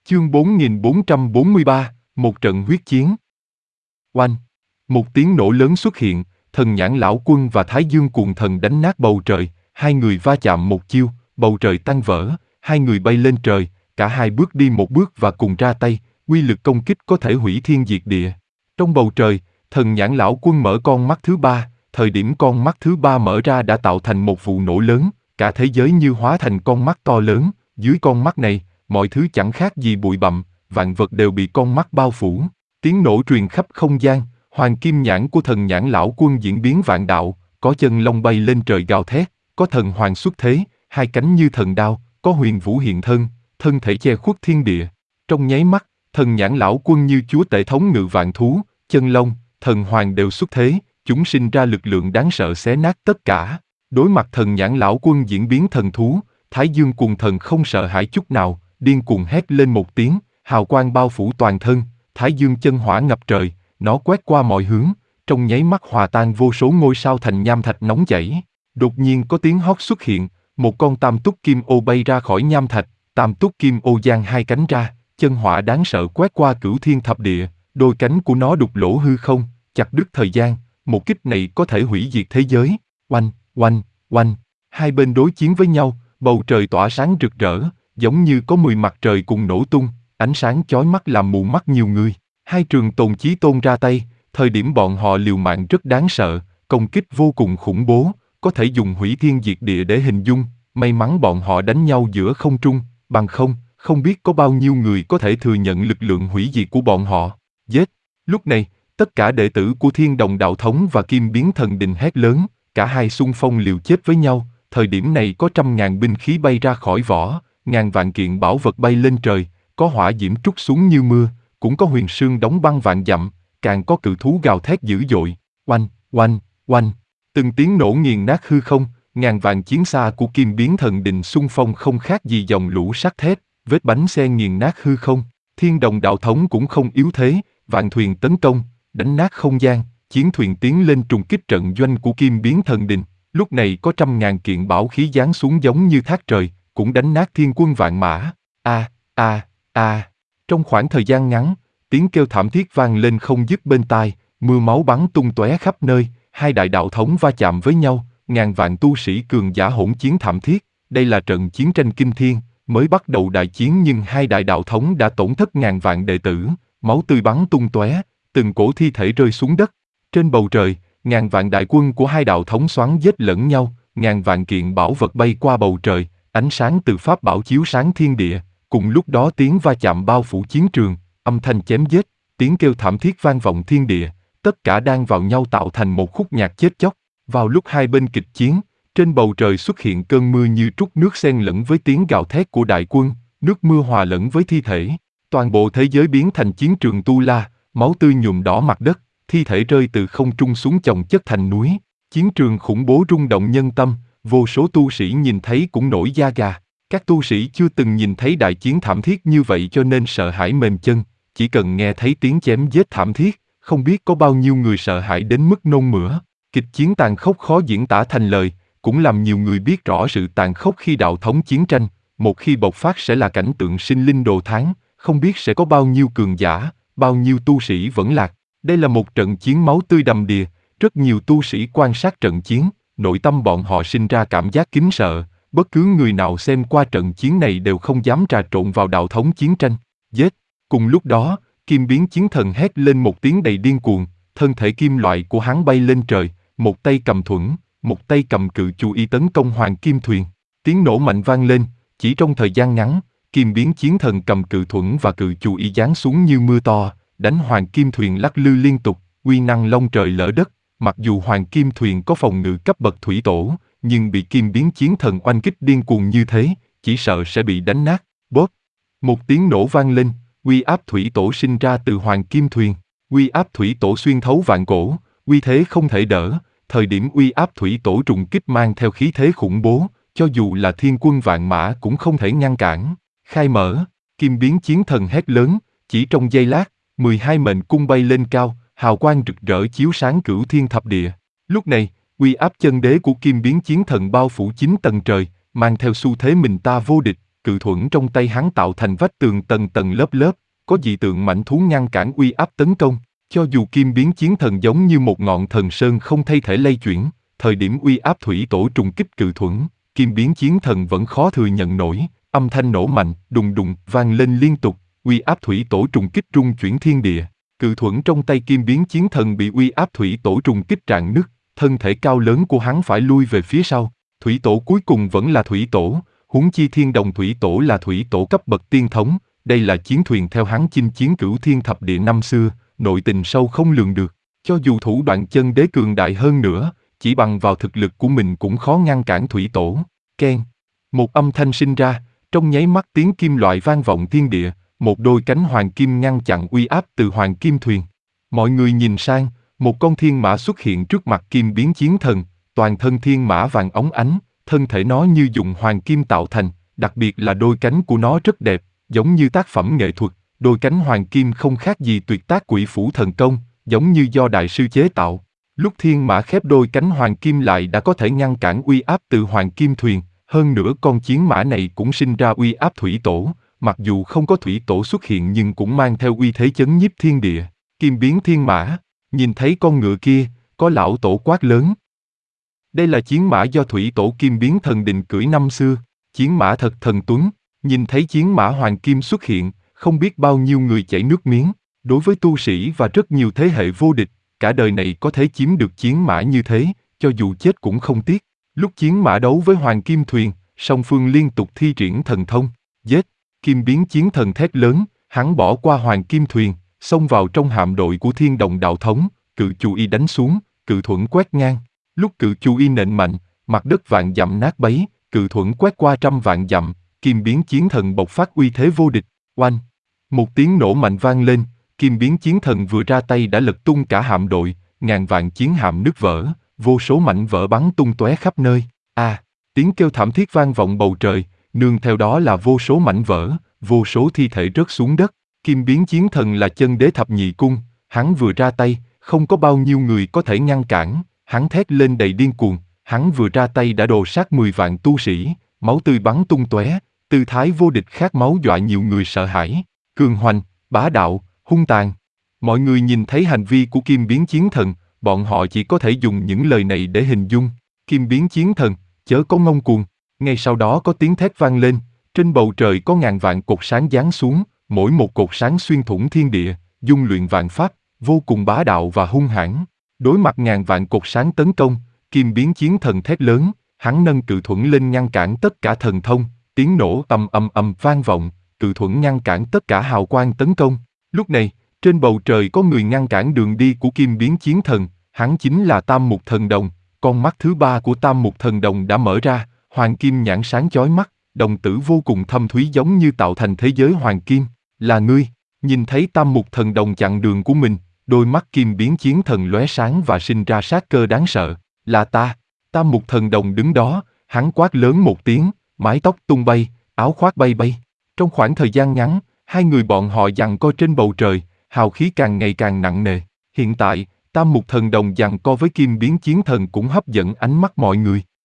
Chương 4443, một trận huyết chiến. Oanh! Một tiếng nổ lớn xuất hiện, Thần Nhãn Lão Quân và Thái Dương Cuồng Thần đánh nát bầu trời, hai người va chạm một chiêu, bầu trời tan vỡ, hai người bay lên trời, cả hai bước đi một bước và cùng ra tay, uy lực công kích có thể hủy thiên diệt địa. Trong bầu trời, Thần Nhãn Lão Quân mở con mắt thứ ba, thời điểm con mắt thứ ba mở ra đã tạo thành một vụ nổ lớn, cả thế giới như hóa thành con mắt to lớn, dưới con mắt này, mọi thứ chẳng khác gì bụi bặm, vạn vật đều bị con mắt bao phủ. Tiếng nổ truyền khắp không gian, Hoàng Kim Nhãn của Thần Nhãn Lão Quân diễn biến vạn đạo, có chân long bay lên trời gào thét, có thần hoàng xuất thế, hai cánh như thần đao, có huyền vũ hiện thân, thân thể che khuất thiên địa. Trong nháy mắt, Thần Nhãn Lão Quân như chúa tể thống ngự vạn thú, chân long, thần hoàng đều xuất thế, chúng sinh ra lực lượng đáng sợ xé nát tất cả. Đối mặt Thần Nhãn Lão Quân diễn biến thần thú, Thái Dương Cuồng Thần không sợ hãi chút nào, điên cuồng hét lên một tiếng, hào quang bao phủ toàn thân, Thái Dương chân hỏa ngập trời, nó quét qua mọi hướng, trong nháy mắt hòa tan vô số ngôi sao thành nham thạch nóng chảy. Đột nhiên có tiếng hót xuất hiện, một con tam túc kim ô bay ra khỏi nham thạch, tam túc kim ô giang hai cánh ra, chân hỏa đáng sợ quét qua cửu thiên thập địa, đôi cánh của nó đục lỗ hư không, chặt đứt thời gian, một kích này có thể hủy diệt thế giới. Oanh, oanh, oanh, hai bên đối chiến với nhau, bầu trời tỏa sáng rực rỡ, giống như có 10 mặt trời cùng nổ tung, ánh sáng chói mắt làm mù mắt nhiều người. Hai trường tồn chí tôn ra tay, thời điểm bọn họ liều mạng rất đáng sợ, công kích vô cùng khủng bố, có thể dùng hủy thiên diệt địa để hình dung, may mắn bọn họ đánh nhau giữa không trung, bằng không biết có bao nhiêu người có thể thừa nhận lực lượng hủy diệt của bọn họ. Giết! Lúc này, tất cả đệ tử của Thiên Đồng Đạo Thống và Kim Biến Thần Đình hét lớn, cả hai xung phong liều chết với nhau, thời điểm này có 100.000 binh khí bay ra khỏi vỏ, ngàn vạn kiện bảo vật bay lên trời, có hỏa diễm trút xuống như mưa, cũng có huyền sương đóng băng vạn dặm, càng có cự thú gào thét dữ dội. Oanh, oanh, oanh, từng tiếng nổ nghiền nát hư không, ngàn vạn chiến xa của Kim Biến Thần Đình xung phong không khác gì dòng lũ sắt thép, vết bánh xe nghiền nát hư không. Thiên Đồng Đạo Thống cũng không yếu thế, vạn thuyền tấn công, đánh nát không gian, chiến thuyền tiến lên trùng kích trận doanh của Kim Biến Thần Đình. Lúc này có 100.000 kiện bảo khí giáng xuống giống như thác trời, cũng đánh nát thiên quân vạn mã. Trong khoảng thời gian ngắn, tiếng kêu thảm thiết vang lên không dứt bên tai, mưa máu bắn tung tóe khắp nơi, hai đại đạo thống va chạm với nhau, ngàn vạn tu sĩ cường giả hỗn chiến thảm thiết. Đây là trận chiến tranh kinh thiên, mới bắt đầu đại chiến nhưng hai đại đạo thống đã tổn thất ngàn vạn đệ tử, máu tươi bắn tung tóe, từng cổ thi thể rơi xuống đất. Trên bầu trời, ngàn vạn đại quân của hai đạo thống xoắn giết lẫn nhau, ngàn vạn kiện bảo vật bay qua bầu trời, ánh sáng từ pháp bảo chiếu sáng thiên địa. Cùng lúc đó tiếng va chạm bao phủ chiến trường, âm thanh chém giết, tiếng kêu thảm thiết vang vọng thiên địa, tất cả đang vào nhau tạo thành một khúc nhạc chết chóc. Vào lúc hai bên kịch chiến, trên bầu trời xuất hiện cơn mưa như trút nước xen lẫn với tiếng gào thét của đại quân, nước mưa hòa lẫn với thi thể. Toàn bộ thế giới biến thành chiến trường tu la, máu tươi nhuộm đỏ mặt đất, thi thể rơi từ không trung xuống chồng chất thành núi. Chiến trường khủng bố rung động nhân tâm, vô số tu sĩ nhìn thấy cũng nổi da gà. Các tu sĩ chưa từng nhìn thấy đại chiến thảm thiết như vậy cho nên sợ hãi mềm chân, chỉ cần nghe thấy tiếng chém giết thảm thiết, không biết có bao nhiêu người sợ hãi đến mức nôn mửa. Kịch chiến tàn khốc khó diễn tả thành lời, cũng làm nhiều người biết rõ sự tàn khốc khi đạo thống chiến tranh, một khi bộc phát sẽ là cảnh tượng sinh linh đồ thán, không biết sẽ có bao nhiêu cường giả, bao nhiêu tu sĩ vẫn lạc. Đây là một trận chiến máu tươi đầm đìa, rất nhiều tu sĩ quan sát trận chiến, nội tâm bọn họ sinh ra cảm giác kính sợ. Bất cứ người nào xem qua trận chiến này đều không dám trà trộn vào đạo thống chiến tranh. Giết! Cùng lúc đó, Kim Biến Chiến Thần hét lên một tiếng đầy điên cuồng, thân thể kim loại của hắn bay lên trời, một tay cầm thuẫn, một tay cầm cự chu y tấn công Hoàng Kim Thuyền. Tiếng nổ mạnh vang lên, chỉ trong thời gian ngắn, Kim Biến Chiến Thần cầm cự thuẫn và cự chu y giáng xuống như mưa to, đánh Hoàng Kim Thuyền lắc lư liên tục, uy năng long trời lở đất. Mặc dù Hoàng Kim Thuyền có phòng ngự cấp bậc thủy tổ, nhưng bị Kim Biến Chiến Thần oanh kích điên cuồng như thế, chỉ sợ sẽ bị đánh nát. Bốp! Một tiếng nổ vang lên, uy áp thủy tổ sinh ra từ Hoàng Kim Thuyền. Uy áp thủy tổ xuyên thấu vạn cổ, uy thế không thể đỡ. Thời điểm uy áp thủy tổ trùng kích mang theo khí thế khủng bố, cho dù là thiên quân vạn mã cũng không thể ngăn cản. Khai mở, Kim Biến Chiến Thần hét lớn, chỉ trong giây lát, 12 mệnh cung bay lên cao, hào quang rực rỡ chiếu sáng cửu thiên thập địa. Lúc này, uy áp chân đế của Kim Biến Chiến Thần bao phủ 9 tầng trời, mang theo xu thế mình ta vô địch, cự thuẫn trong tay hắn tạo thành vách tường tầng tầng lớp lớp, có dị tượng mãnh thú ngăn cản uy áp tấn công. Cho dù kim biến chiến thần giống như một ngọn thần sơn không thay thể lay chuyển, thời điểm uy áp thủy tổ trùng kích cự thuẫn, kim biến chiến thần vẫn khó thừa nhận nổi, âm thanh nổ mạnh, đùng đùng, vang lên liên tục, uy áp thủy tổ trùng kích rung chuyển thiên địa. Cự thuẫn trong tay kim biến chiến thần bị uy áp thủy tổ trùng kích rạn nứt, thân thể cao lớn của hắn phải lui về phía sau. Thủy tổ cuối cùng vẫn là thủy tổ, huống chi thiên đồng thủy tổ là thủy tổ cấp bậc tiên thống, đây là chiến thuyền theo hắn chinh chiến cửu thiên thập địa năm xưa, nội tình sâu không lường được. Cho dù thủ đoạn chân đế cường đại hơn nữa, chỉ bằng vào thực lực của mình cũng khó ngăn cản thủy tổ. Keng. Một âm thanh sinh ra, trong nháy mắt tiếng kim loại vang vọng thiên địa, một đôi cánh hoàng kim ngăn chặn uy áp từ hoàng kim thuyền. Mọi người nhìn sang, một con thiên mã xuất hiện trước mặt kim biến chiến thần, toàn thân thiên mã vàng óng ánh, thân thể nó như dùng hoàng kim tạo thành, đặc biệt là đôi cánh của nó rất đẹp, giống như tác phẩm nghệ thuật, đôi cánh hoàng kim không khác gì tuyệt tác Quỷ Phủ thần công, giống như do đại sư chế tạo. Lúc thiên mã khép đôi cánh hoàng kim lại đã có thể ngăn cản uy áp từ hoàng kim thuyền, hơn nữa con chiến mã này cũng sinh ra uy áp thủy tổ, mặc dù không có thủy tổ xuất hiện nhưng cũng mang theo uy thế chấn nhiếp thiên địa. Kim biến thiên mã, nhìn thấy con ngựa kia, có lão tổ quát lớn. Đây là chiến mã do thủy tổ kim biến thần định cưỡi năm xưa, chiến mã thật thần tuấn. Nhìn thấy chiến mã hoàng kim xuất hiện, không biết bao nhiêu người chảy nước miếng. Đối với tu sĩ và rất nhiều thế hệ vô địch, cả đời này có thể chiếm được chiến mã như thế, cho dù chết cũng không tiếc. Lúc chiến mã đấu với hoàng kim thuyền, song phương liên tục thi triển thần thông, giết. Kim biến chiến thần thét lớn, hắn bỏ qua hoàng kim thuyền, xông vào trong hạm đội của thiên đồng đạo thống, cự chu y đánh xuống, cự thuẫn quét ngang. Lúc cự chu y nện mạnh, mặt đất vạn dặm nát bấy, cự thuẫn quét qua trăm vạn dặm, kim biến chiến thần bộc phát uy thế vô địch. Oanh! Một tiếng nổ mạnh vang lên, kim biến chiến thần vừa ra tay đã lật tung cả hạm đội, ngàn vạn chiến hạm nứt vỡ, vô số mảnh vỡ bắn tung tóe khắp nơi. Tiếng kêu thảm thiết vang vọng bầu trời, nương theo đó là vô số mảnh vỡ, vô số thi thể rớt xuống đất. Kim biến chiến thần là chân đế thập nhị cung, hắn vừa ra tay, không có bao nhiêu người có thể ngăn cản, hắn thét lên đầy điên cuồng, hắn vừa ra tay đã đồ sát 10 vạn tu sĩ, máu tươi bắn tung tóe, tư thái vô địch khát máu dọa nhiều người sợ hãi, cường hoành, bá đạo, hung tàn. Mọi người nhìn thấy hành vi của kim biến chiến thần, bọn họ chỉ có thể dùng những lời này để hình dung. Kim biến chiến thần, chớ có ngông cuồng. Ngay sau đó có tiếng thét vang lên, trên bầu trời có ngàn vạn cột sáng giáng xuống, mỗi một cột sáng xuyên thủng thiên địa, dung luyện vạn pháp, vô cùng bá đạo và hung hãn. Đối mặt ngàn vạn cột sáng tấn công, kim biến chiến thần thét lớn, hắn nâng cự thuẫn lên ngăn cản tất cả thần thông, tiếng nổ ầm ầm ầm vang vọng, cự thuẫn ngăn cản tất cả hào quang tấn công. Lúc này, trên bầu trời có người ngăn cản đường đi của kim biến chiến thần, hắn chính là Tam Mục Thần Đồng. Con mắt thứ ba của Tam Mục Thần Đồng đã mở ra, hoàng kim nhãn sáng chói mắt, đồng tử vô cùng thâm thúy giống như tạo thành thế giới hoàng kim. Là ngươi. Nhìn thấy Tam Mục Thần Đồng chặn đường của mình, đôi mắt kim biến chiến thần lóe sáng và sinh ra sát cơ đáng sợ. Là ta. Tam Mục Thần Đồng đứng đó, hắn quát lớn một tiếng, mái tóc tung bay, áo khoác bay bay. Trong khoảng thời gian ngắn, hai người bọn họ giằng co trên bầu trời, hào khí càng ngày càng nặng nề. Hiện tại, Tam Mục Thần Đồng giằng co với kim biến chiến thần cũng hấp dẫn ánh mắt mọi người.